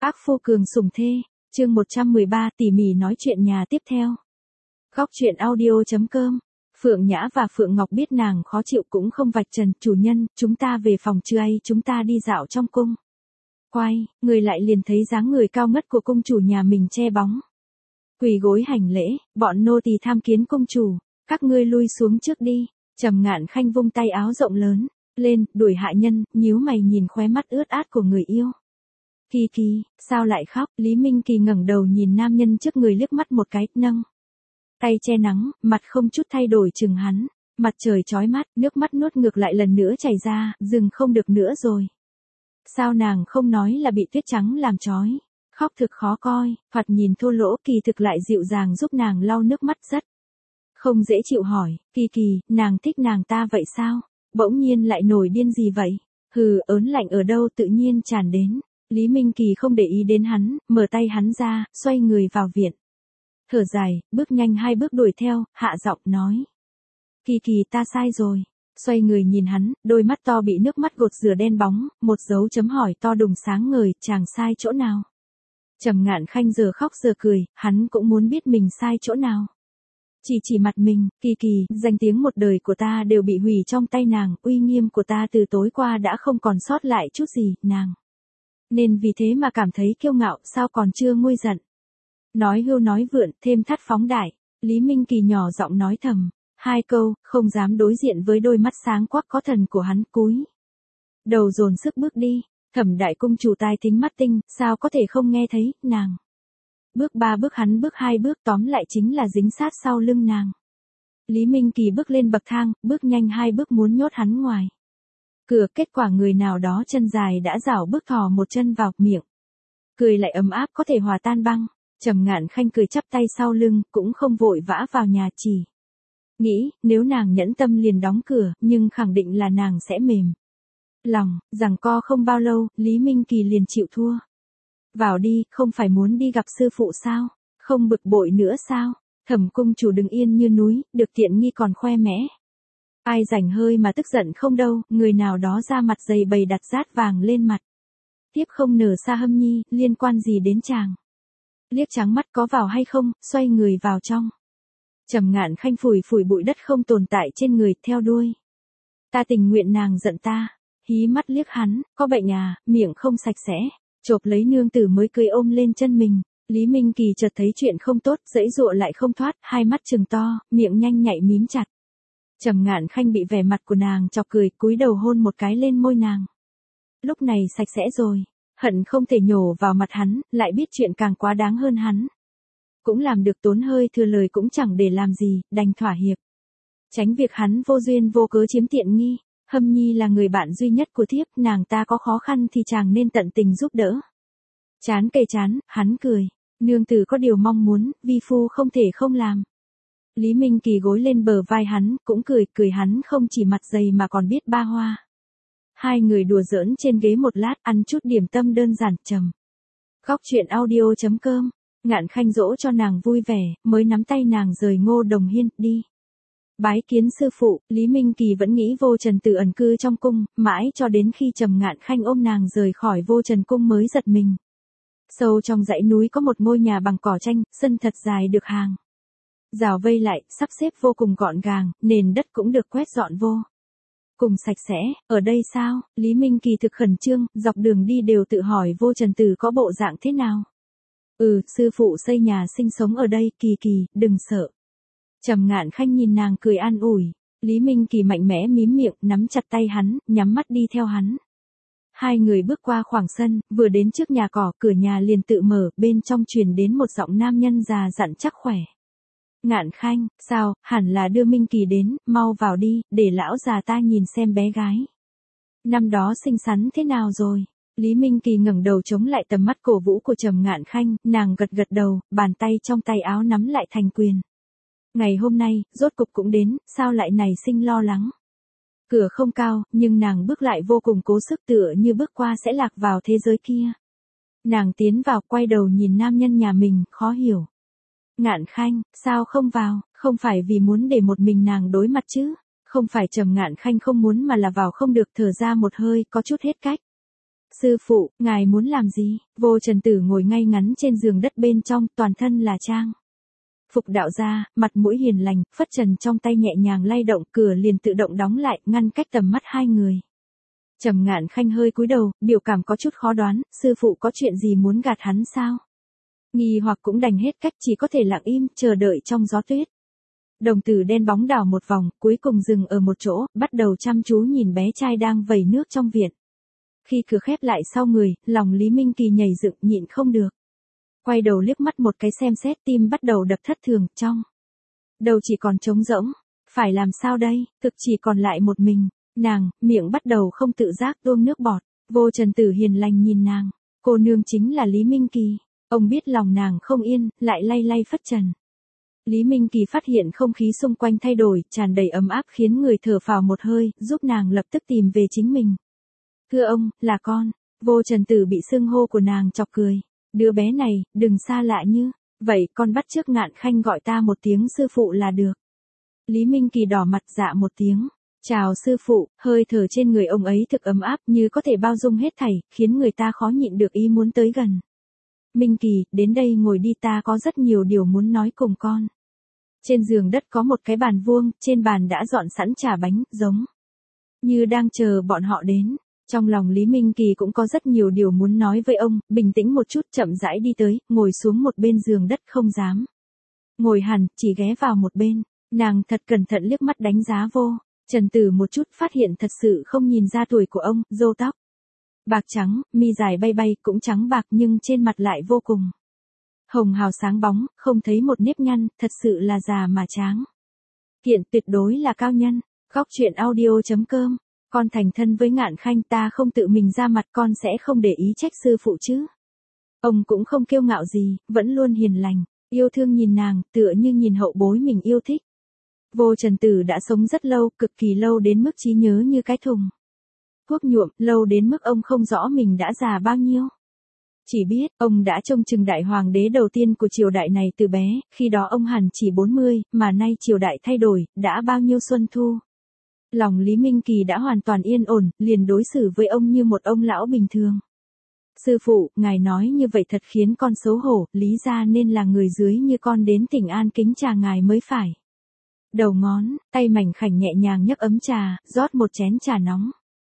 Ác phu cường sủng thê, chương 113 tỉ mỉ nói chuyện nhà tiếp theo. Góc truyện audio.com. Phượng Nhã và Phượng Ngọc biết nàng khó chịu cũng không vạch trần, chủ nhân, chúng ta về phòng chưa ấy, chúng ta đi dạo trong cung. Quay, người lại liền thấy dáng người cao ngất của cung chủ nhà mình che bóng. Quỳ gối hành lễ, bọn nô tỳ tham kiến cung chủ, các ngươi lui xuống trước đi. Trầm Ngạn Khanh vung tay áo rộng lớn lên, đuổi hạ nhân, nhíu mày nhìn khóe mắt ướt át của người yêu. Kỳ Kỳ, sao lại khóc? Lý Minh Kỳ ngẩng đầu nhìn nam nhân trước người liếc mắt một cái, nâng tay che nắng, mặt không chút thay đổi chừng hắn. Mặt trời chói mắt, nước mắt nuốt ngược lại lần nữa chảy ra, dừng không được nữa rồi. Sao nàng không nói là bị tuyết trắng làm chói? Khóc thực khó coi, thoạt nhìn thô lỗ, kỳ thực lại dịu dàng giúp nàng lau nước mắt rất không dễ chịu. Hỏi, Kỳ Kỳ, nàng thích nàng ta vậy sao? Bỗng nhiên lại nổi điên gì vậy? Hừ, ớn lạnh ở đâu tự nhiên tràn đến. Lý Minh Kỳ không để ý đến hắn, mở tay hắn ra, xoay người vào viện. Thở dài, bước nhanh 2 bước đuổi theo, hạ giọng nói. Kỳ Kỳ, ta sai rồi. Xoay người nhìn hắn, đôi mắt to bị nước mắt gột rửa đen bóng, một dấu chấm hỏi to đùng sáng ngời, chàng sai chỗ nào? Trầm Ngạn Khanh giờ khóc giờ cười, hắn cũng muốn biết mình sai chỗ nào. Chỉ mặt mình, Kỳ Kỳ, danh tiếng một đời của ta đều bị hủy trong tay nàng, uy nghiêm của ta từ tối qua đã không còn sót lại chút gì, nàng nên vì thế mà cảm thấy kiêu ngạo, sao còn chưa nguôi giận. Nói hưu nói vượn, thêm thắt phóng đại. Lý Minh Kỳ nhỏ giọng nói thầm 2 câu, không dám đối diện với đôi mắt sáng quắc có thần của hắn, cúi đầu dồn sức bước đi. Thẩm đại cung chủ tai thính mắt tinh, sao có thể không nghe thấy, nàng bước 3 bước hắn bước 2 bước, tóm lại chính là dính sát sau lưng nàng. Lý Minh Kỳ bước lên bậc thang, bước nhanh 2 bước muốn nhốt hắn ngoài cửa, kết quả người nào đó chân dài đã rảo bước thò một chân vào miệng. Cười lại ấm áp có thể hòa tan băng. Trầm Ngạn Khanh cười chắp tay sau lưng, cũng không vội vã vào nhà, chỉ nghĩ, nếu nàng nhẫn tâm liền đóng cửa, nhưng khẳng định là nàng sẽ mềm lòng, giằng co không bao lâu, Lý Minh Kỳ liền chịu thua. Vào đi, không phải muốn đi gặp sư phụ sao? Không bực bội nữa sao? Thẩm cung chủ đứng yên như núi, được tiện nghi còn khoe mẽ. Ai rảnh hơi mà tức giận không đâu, người nào đó ra mặt dày bày đặt rát vàng lên mặt. Tiếp không nở Sa Hâm Nhi, liên quan gì đến chàng? Liếc trắng mắt có vào hay không, xoay người vào trong. Trầm Ngạn Khanh phủi phủi bụi đất không tồn tại trên người, theo đuôi. Ta tình nguyện nàng giận ta. Hí mắt liếc hắn, có bệnh à, miệng không sạch sẽ. Chộp lấy nương tử mới cười ôm lên chân mình. Lý Minh Kỳ chợt thấy chuyện không tốt, giãy giụa lại không thoát, 2 mắt trừng to, miệng nhanh nhạy mím chặt. Trầm Ngạn Khanh bị vẻ mặt của nàng chọc cười, cúi đầu hôn một cái lên môi nàng. Lúc này sạch sẽ rồi, hận không thể nhổ vào mặt hắn, lại biết chuyện càng quá đáng hơn hắn. Cũng làm được, tốn hơi thừa lời cũng chẳng để làm gì, đành thỏa hiệp. Tránh việc hắn vô duyên vô cớ chiếm tiện nghi. Hâm Nhi là người bạn duy nhất của thiếp, nàng ta có khó khăn thì chàng nên tận tình giúp đỡ. Chán kề chán, hắn cười. Nương tử có điều mong muốn, vi phu không thể không làm. Lý Minh Kỳ gối lên bờ vai hắn, cũng cười hắn không chỉ mặt dày mà còn biết ba hoa. 2 người đùa giỡn trên ghế một lát, ăn chút điểm tâm đơn giản, trầm. Góc truyện audio.com. Ngạn Khanh dỗ cho nàng vui vẻ, mới nắm tay nàng rời Ngô Đồng Hiên, đi bái kiến sư phụ. Lý Minh Kỳ vẫn nghĩ Vô Trần Tử ẩn cư trong cung, mãi cho đến khi Trầm Ngạn Khanh ôm nàng rời khỏi Vô Trần cung mới giật mình. Sâu trong dãy núi có một ngôi nhà bằng cỏ tranh, sân thật dài được hàng rào vây lại, sắp xếp vô cùng gọn gàng, nền đất cũng được quét dọn vô cùng sạch sẽ. Ở đây sao? Lý Minh Kỳ thực khẩn trương, dọc đường đi đều tự hỏi Vô Trần Tử có bộ dạng thế nào. Sư phụ xây nhà sinh sống ở đây, Kỳ Kỳ, đừng sợ. Trầm Ngạn Khanh nhìn nàng cười an ủi. Lý Minh Kỳ mạnh mẽ mím miệng, nắm chặt tay hắn, nhắm mắt đi theo hắn. 2 người bước qua khoảng sân, vừa đến trước nhà cỏ, cửa nhà liền tự mở, bên trong truyền đến một giọng nam nhân già dặn chắc khỏe. Ngạn Khanh, sao, hẳn là đưa Minh Kỳ đến, mau vào đi, để lão già ta nhìn xem bé gái năm đó xinh xắn thế nào rồi. Lý Minh Kỳ ngẩng đầu chống lại tầm mắt cổ vũ của Trầm Ngạn Khanh, nàng gật gật đầu, bàn tay trong tay áo nắm lại thành quyền. Ngày hôm nay, rốt cục cũng đến, sao lại nảy sinh lo lắng. Cửa không cao, nhưng nàng bước lại vô cùng cố sức, tựa như bước qua sẽ lạc vào thế giới kia. Nàng tiến vào, quay đầu nhìn nam nhân nhà mình, khó hiểu. Ngạn Khanh, sao không vào, không phải vì muốn để một mình nàng đối mặt chứ? Không phải Trầm Ngạn Khanh không muốn mà là vào không được, thở ra một hơi, có chút hết cách. Sư phụ, ngài muốn làm gì? Vô Trần Tử ngồi ngay ngắn trên giường đất bên trong, toàn thân là trang phục đạo gia, mặt mũi hiền lành, phất trần trong tay nhẹ nhàng lay động, cửa liền tự động đóng lại, ngăn cách tầm mắt hai người. Trầm Ngạn Khanh hơi cúi đầu, biểu cảm có chút khó đoán, sư phụ có chuyện gì muốn gạt hắn sao? Nghi hoặc cũng đành hết cách, chỉ có thể lặng im, chờ đợi trong gió tuyết. Đồng tử đen bóng đảo một vòng, cuối cùng dừng ở một chỗ, bắt đầu chăm chú nhìn bé trai đang vẩy nước trong viện. Khi cửa khép lại sau người, lòng Lý Minh Kỳ nhảy dựng, nhịn không được. Quay đầu liếc mắt một cái xem xét, tim bắt đầu đập thất thường, trong đầu chỉ còn trống rỗng. Phải làm sao đây, thực chỉ còn lại một mình. Nàng, miệng bắt đầu không tự giác tuôn nước bọt. Vô Trần Tử hiền lành nhìn nàng. Cô nương chính là Lý Minh Kỳ. Ông biết lòng nàng không yên, lại lay lay phất trần. Lý Minh Kỳ phát hiện không khí xung quanh thay đổi, tràn đầy ấm áp khiến người thở phào một hơi, giúp nàng lập tức tìm về chính mình. Thưa ông, là con. Vô Trần Tử bị xưng hô của nàng chọc cười. Đứa bé này, đừng xa lạ như. Vậy con bắt chước Ngạn Khanh gọi ta một tiếng sư phụ là được. Lý Minh Kỳ đỏ mặt dạ một tiếng. Chào sư phụ, hơi thở trên người ông ấy thực ấm áp như có thể bao dung hết thảy, khiến người ta khó nhịn được ý muốn tới gần. Minh Kỳ, đến đây ngồi đi, ta có rất nhiều điều muốn nói cùng con. Trên giường đất có một cái bàn vuông, trên bàn đã dọn sẵn trà bánh, giống như đang chờ bọn họ đến. Trong lòng Lý Minh Kỳ cũng có rất nhiều điều muốn nói với ông, bình tĩnh một chút, chậm rãi đi tới, ngồi xuống một bên giường đất, không dám ngồi hẳn, chỉ ghé vào một bên. Nàng thật cẩn thận liếc mắt đánh giá Vô Trần Tử một chút, phát hiện thật sự không nhìn ra tuổi của ông, râu tóc bạc trắng, mi dài bay bay, cũng trắng bạc nhưng trên mặt lại vô cùng hồng hào sáng bóng, không thấy một nếp nhăn, thật sự là già mà tráng kiện, tuyệt đối là cao nhân. Góc truyện audio.com. Con thành thân với Ngạn Khanh, ta không tự mình ra mặt, con sẽ không để ý trách sư phụ chứ. Ông cũng không kiêu ngạo gì, vẫn luôn hiền lành, yêu thương nhìn nàng, tựa như nhìn hậu bối mình yêu thích. Vô Trần Tử đã sống rất lâu, cực kỳ lâu đến mức trí nhớ như cái thùng thuốc nhuộm, lâu đến mức ông không rõ mình đã già bao nhiêu. Chỉ biết, ông đã trông chừng đại hoàng đế đầu tiên của triều đại này từ bé, khi đó ông hẳn chỉ 40, mà nay triều đại thay đổi, đã bao nhiêu xuân thu. Lòng Lý Minh Kỳ đã hoàn toàn yên ổn, liền đối xử với ông như một ông lão bình thường. Sư phụ, ngài nói như vậy thật khiến con xấu hổ, lý ra nên là người dưới như con đến Tỉnh An kính trà ngài mới phải. Đầu ngón, tay mảnh khảnh nhẹ nhàng nhấc ấm trà, rót một chén trà nóng.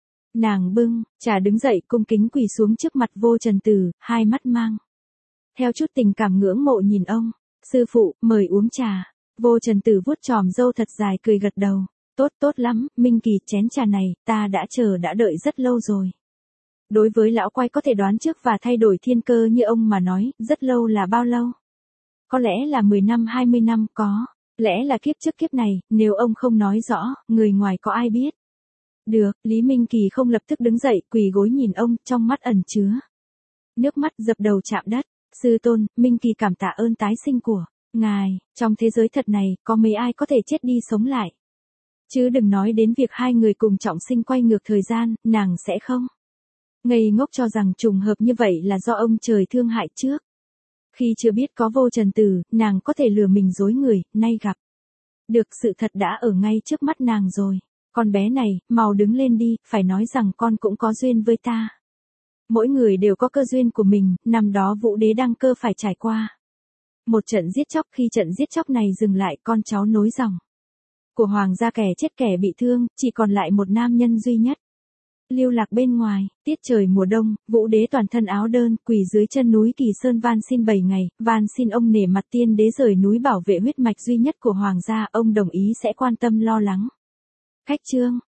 Nàng bưng trà đứng dậy, cung kính quỳ xuống trước mặt Vô Trần Tử, hai mắt mang theo chút tình cảm ngưỡng mộ nhìn ông. Sư phụ, mời uống trà. Vô Trần Tử vuốt chòm râu thật dài, cười gật đầu. Tốt, tốt lắm, Minh Kỳ, chén trà này, ta đã đợi rất lâu rồi. Đối với lão quái có thể đoán trước và thay đổi thiên cơ như ông mà nói, rất lâu là bao lâu? Có lẽ là 10 năm 20 năm, có lẽ là kiếp trước kiếp này, nếu ông không nói rõ, người ngoài có ai biết. Được, Lý Minh Kỳ không lập tức đứng dậy, quỳ gối nhìn ông, trong mắt ẩn chứa nước mắt, dập đầu chạm đất. Sư tôn, Minh Kỳ cảm tạ ơn tái sinh của ngài, trong thế giới thật này, có mấy ai có thể chết đi sống lại. Chứ đừng nói đến việc hai người cùng trọng sinh quay ngược thời gian, nàng sẽ không ngây ngốc cho rằng trùng hợp như vậy là do ông trời thương hại trước. Khi chưa biết có Vô Trần Tử, nàng có thể lừa mình dối người, nay gặp được sự thật đã ở ngay trước mắt nàng rồi. Con bé này, mau đứng lên đi, phải nói rằng con cũng có duyên với ta. Mỗi người đều có cơ duyên của mình, năm đó Vũ Đế đăng cơ phải trải qua một trận giết chóc, khi trận giết chóc này dừng lại, con cháu nối dòng của hoàng gia kẻ chết kẻ bị thương, chỉ còn lại một nam nhân duy nhất lưu lạc bên ngoài. Tiết trời mùa đông, Vũ Đế toàn thân áo đơn, quỳ dưới chân núi Kỳ Sơn van xin 7 ngày, van xin ông nể mặt tiên đế rời núi bảo vệ huyết mạch duy nhất của hoàng gia, ông đồng ý sẽ quan tâm lo lắng. Khách chương